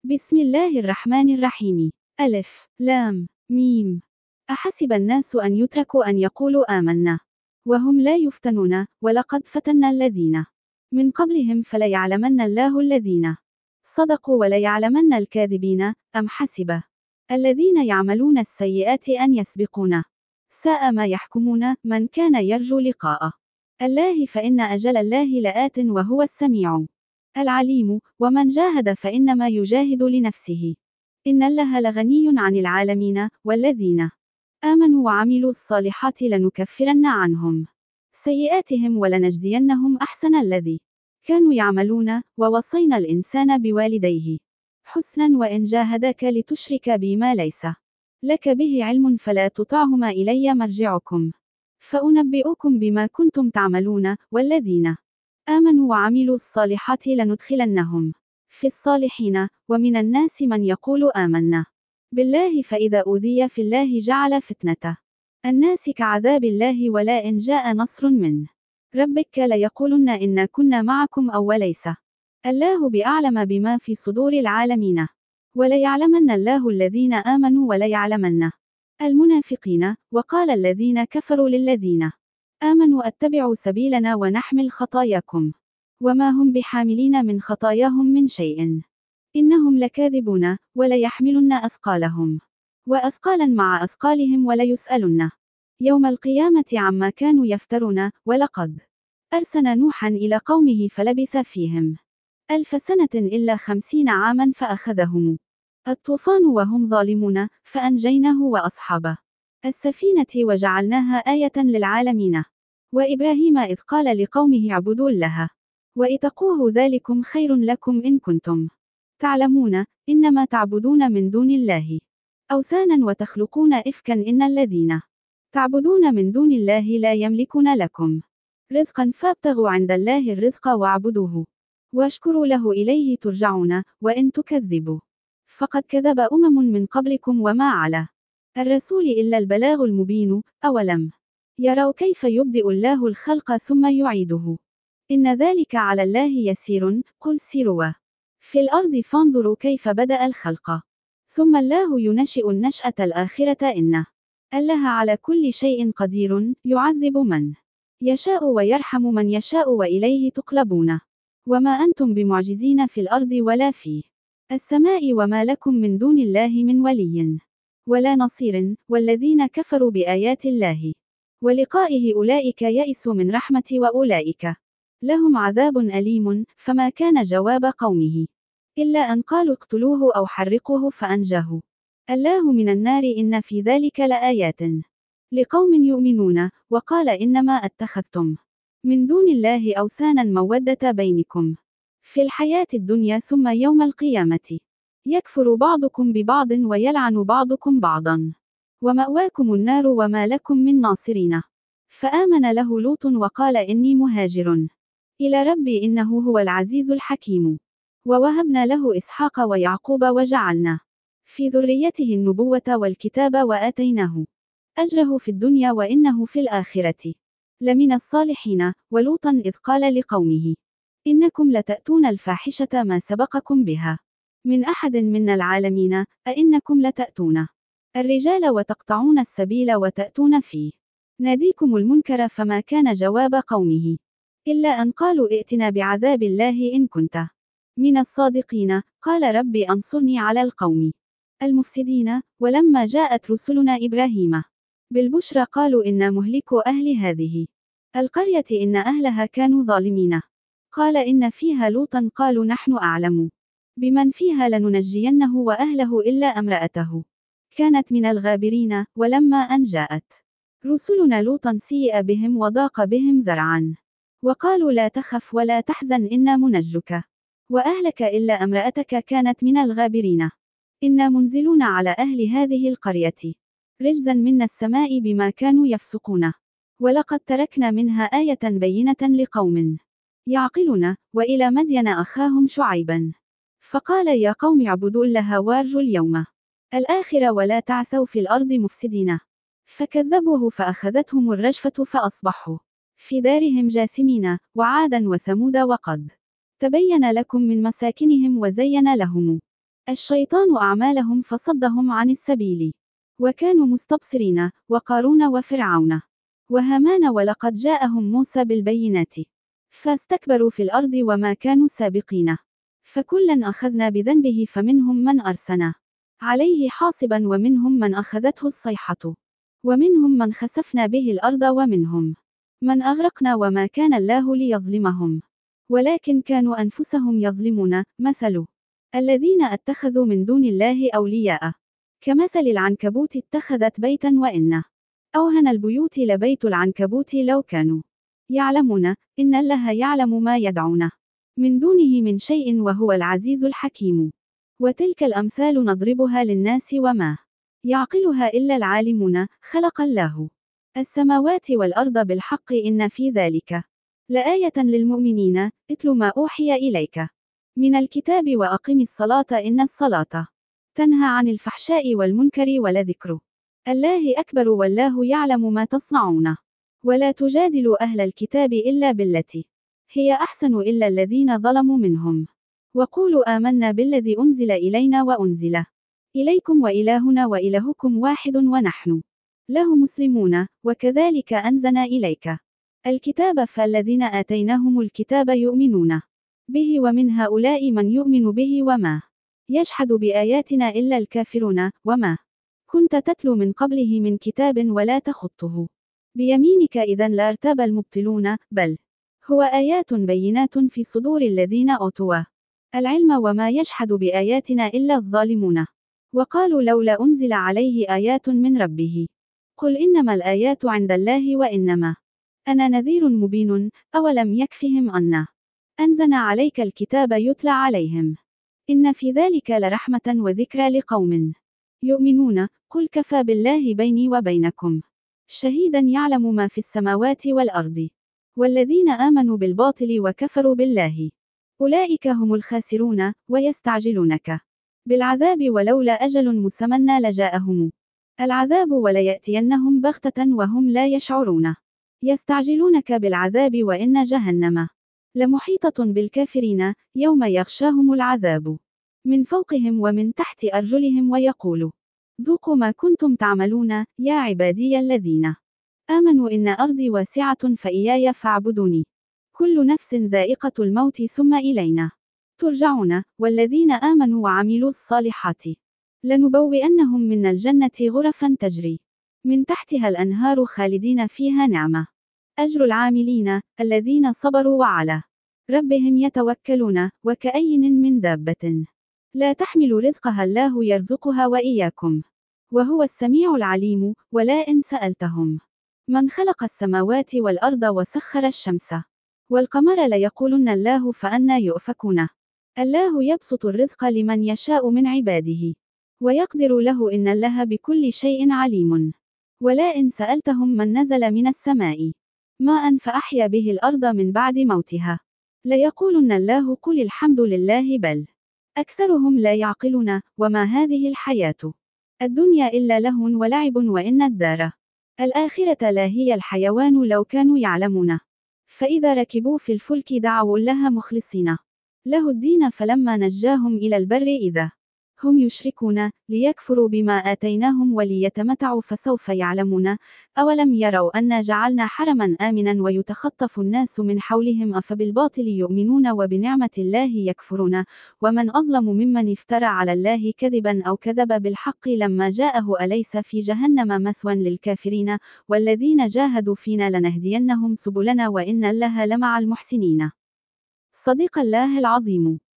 بسم الله الرحمن الرحيم. ألف لام ميم. أحسب الناس أن يتركوا أن يقولوا آمنا وهم لا يفتنون ولقد فتنا الذين من قبلهم فليعلمن الله الذين صدقوا وليعلمن الكاذبين. أم حسب الذين يعملون السيئات أن يسبقونا ساء ما يحكمون. من كان يرجو لقاء الله فإن أجل الله لآت وهو السميع العليم. ومن جاهد فإنما يجاهد لنفسه إن الله لغني عن العالمين. والذين آمنوا وعملوا الصالحات لنكفرن عنهم سيئاتهم ولنجزينهم أحسن الذي كانوا يعملون. ووصينا الإنسان بوالديه حسنا وإن جاهداك لتشرك بي ما ليس لك به علم فلا تطعهما إلي مرجعكم فأنبئكم بما كنتم تعملون. والذين آمنوا وعملوا الصالحات لندخلنهم في الصالحين. ومن الناس من يقول آمنا بالله فإذا أوذي في الله جعل فتنة الناس كعذاب الله ولا إن جاء نصر من ربك ليقولن إنا كنا معكم أو وليس الله بأعلم بما في صدور العالمين. وليعلمن الله الذين آمنوا وليعلمن المنافقين. وقال الذين كفروا للذين آمنوا اتبعوا سبيلنا ونحمل خطاياكم وما هم بحاملين من خطاياهم من شيء إنهم لكاذبون. وليحملن أثقالهم وأثقالا مع أثقالهم وليسألن يوم القيامة عما كانوا يفترون. ولقد أرسلنا نوحا إلى قومه فلبث فيهم 1000 سنة إلا 50 عاما فأخذهم الطوفان وهم ظالمون فأنجيناه وأصحابه السفينة وجعلناها آية للعالمين. وإبراهيم إذ قال لقومه اعبدوا الله واتقوه ذلكم خير لكم إن كنتم تعلمون. إنما تعبدون من دون الله أوثانا وتخلقون إفكا إن الذين تعبدون من دون الله لا يملكون لكم رزقا فابتغوا عند الله الرزق واعبدوه واشكروا له إليه ترجعون. وإن تكذبوا فقد كذب من قبلكم وما على الرسول إلا البلاغ المبين. أولم يروا كيف يبدئ الله الخلق ثم يعيده إن ذلك على الله يسير. قل سيروا في الأرض فانظروا كيف بدأ الخلق ثم الله ينشئ النشأة الآخرة إن الله على كل شيء قدير. يعذب من يشاء ويرحم من يشاء وإليه تقلبون. وما أنتم بمعجزين في الأرض ولا في السماء وما لكم من دون الله من ولي ولا نصير. والذين كفروا بآيات الله ولقائه أولئك يئسوا من رحمتي وأولئك لهم عذاب أليم. فما كان جواب قومه إلا أن قالوا اقتلوه أو حرقوه فأنجاه الله من النار. إن في ذلك لآيات لقوم يؤمنون. وقال إنما اتخذتم من دون الله أوثانا مودة بينكم في الحياة الدنيا ثم يوم القيامة يكفر بعضكم ببعض ويلعن بعضكم بعضا ومأواكم النار وما لكم من ناصرين. فآمن له لوط وقال إني مهاجر إلى ربي إنه هو العزيز الحكيم. ووهبنا له إسحاق ويعقوب وجعلنا في ذريته النبوة والكتاب وآتيناه أجره في الدنيا وإنه في الآخرة لمن الصالحين. ولوطا إذ قال لقومه إنكم لتأتون الفاحشة ما سبقكم بها من أحد من العالمين. أئنكم لتأتون الرجال وتقطعون السبيل وتأتون في ناديكم المنكر. فما كان جواب قومه إلا أن قالوا ائتنا بعذاب الله إن كنت من الصادقين. قال ربي أنصرني على القوم المفسدين. ولما جاءت رسلنا إبراهيم بالبشرى قالوا إنا مهلكو أهل هذه القرية إن أهلها كانوا ظالمين. قال إن فيها لوطا قالوا نحن أعلم بمن فيها لننجينه وأهله إلا امرأته كانت من الغابرين. ولما أن جاءت رسلنا لوطا سيئ بهم وضاق بهم ذرعا وقالوا لا تخف ولا تحزن إنا منجك وأهلك إلا امرأتك كانت من الغابرين. إنا منزلون على أهل هذه القرية رجزا من السماء بما كانوا يفسقون. ولقد تركنا منها آية بينة لقوم يعقلون. وإلى مدين أخاهم شعيبا فقال يا قوم اعبدوا الله وارجوا اليوم الآخر ولا تعثوا في الأرض مفسدين. فكذبوه فأخذتهم الرجفة فأصبحوا في دارهم جاثمين. وعادا وثمود وقد تبين لكم من مساكنهم وزين لهم الشيطان أعمالهم فصدهم عن السبيل. وكانوا مستبصرين، وقارون وفرعون وهامان ولقد جاءهم موسى بالبينات فاستكبروا في الأرض وما كانوا سابقين. فكلا أخذنا بذنبه فمنهم من أرسلنا عليه حاصبا ومنهم من أخذته الصيحة ومنهم من خسفنا به الأرض ومنهم من أغرقنا وما كان الله ليظلمهم ولكن كانوا أنفسهم يظلمون. مثل الذين اتخذوا من دون الله أولياء كمثل العنكبوت اتخذت بيتا وإن أوهن البيوت لبيت العنكبوت لو كانوا يعلمون إن الله يعلم ما يدعون من دونه من شيء وهو العزيز الحكيم. وتلك الأمثال نضربها للناس وما يعقلها إلا العالمون. خلق الله السماوات والأرض بالحق إن في ذلك لآية للمؤمنين. اتل ما أوحي إليك من الكتاب وأقم الصلاة إن الصلاة تنهى عن الفحشاء والمنكر ولذكر الله أكبر والله يعلم ما تصنعون. ولا تجادلوا أهل الكتاب إلا بالتي هي أحسن إلا الذين ظلموا منهم وقولوا آمنا بالذي أنزل إلينا وأنزل إليكم وإلهنا وإلهكم واحد ونحن له مسلمون. وكذلك أنزلنا إليك الكتاب فالذين آتيناهم الكتاب يؤمنون به ومن هؤلاء من يؤمن به وما يجحد بآياتنا إلا الكافرون. وما كنت تتلو من قبله من كتاب ولا تخطه بيمينك إذن لارتاب المبطلون. بل هو آيات بينات في صدور الذين أوتوا العلم وما يجحد بآياتنا إلا الظالمون. وقالوا لولا أنزل عليه آيات من ربه قل إنما الآيات عند الله وإنما أنا نذير مبين. أولم يكفهم أن أنزلنا عليك الكتاب يتلى عليهم إن في ذلك لرحمة وذكرى لقوم يؤمنون. قل كفى بالله بيني وبينكم شهيدا يعلم ما في السماوات والأرض والذين آمنوا بالباطل وكفروا بالله أولئك هم الخاسرون. ويستعجلونك بالعذاب ولولا أجل مسمى لجاءهم العذاب وليأتينهم بغتة وهم لا يشعرون. يستعجلونك بالعذاب وإن جهنم لمحيطة بالكافرين يوم يغشاهم العذاب من فوقهم ومن تحت أرجلهم ويقول ذوقوا ما كنتم تعملون يا عبادي الذين آمنوا إن أرضي واسعة فإياي فاعبدوني كل نفس ذائقة الموت ثم إلينا ترجعون. والذين آمنوا وعملوا الصالحات لنبوئنهم من الجنة غرفا تجري من تحتها الأنهار خالدين فيها نعمة أجر العاملين الذين صبروا وعلى ربهم يتوكلون. وكأين من دابة لا تحمل رزقها الله يرزقها وإياكم وهو السميع العليم. ولا إن سألتهم من خلق السماوات والأرض وسخر الشمس والقمر ليقولن الله فأنى يؤفكون. الله يبسط الرزق لمن يشاء من عباده ويقدر له إن الله بكل شيء عليم. ولا إن سألتهم من نزل من السماء ماء فأحيا به الأرض من بعد موتها ليقولن الله. قل الحمد لله بل أكثرهم لا يعقلون. وما هذه الحياة الدنيا إلا لهو ولعب وإن الدار الآخرة لا هي الحيوان لو كانوا يعلمون. فإذا ركبوا في الفلك دعوا الله مخلصين له الدين فلما نجاهم إلى البر إذا هم يشركون ليكفروا بما آتيناهم وليتمتعوا فسوف يعلمون. أولم يروا أنا جعلنا حرما آمنا ويتخطف الناس من حولهم أفبالباطل يؤمنون وبنعمة الله يكفرون. ومن أظلم ممن افترى على الله كذبا أو كذب بالحق لما جاءه أليس في جهنم مثوى للكافرين. والذين جاهدوا فينا لنهدينهم سبلنا وإن الله لمع المحسنين. صدق الله العظيم.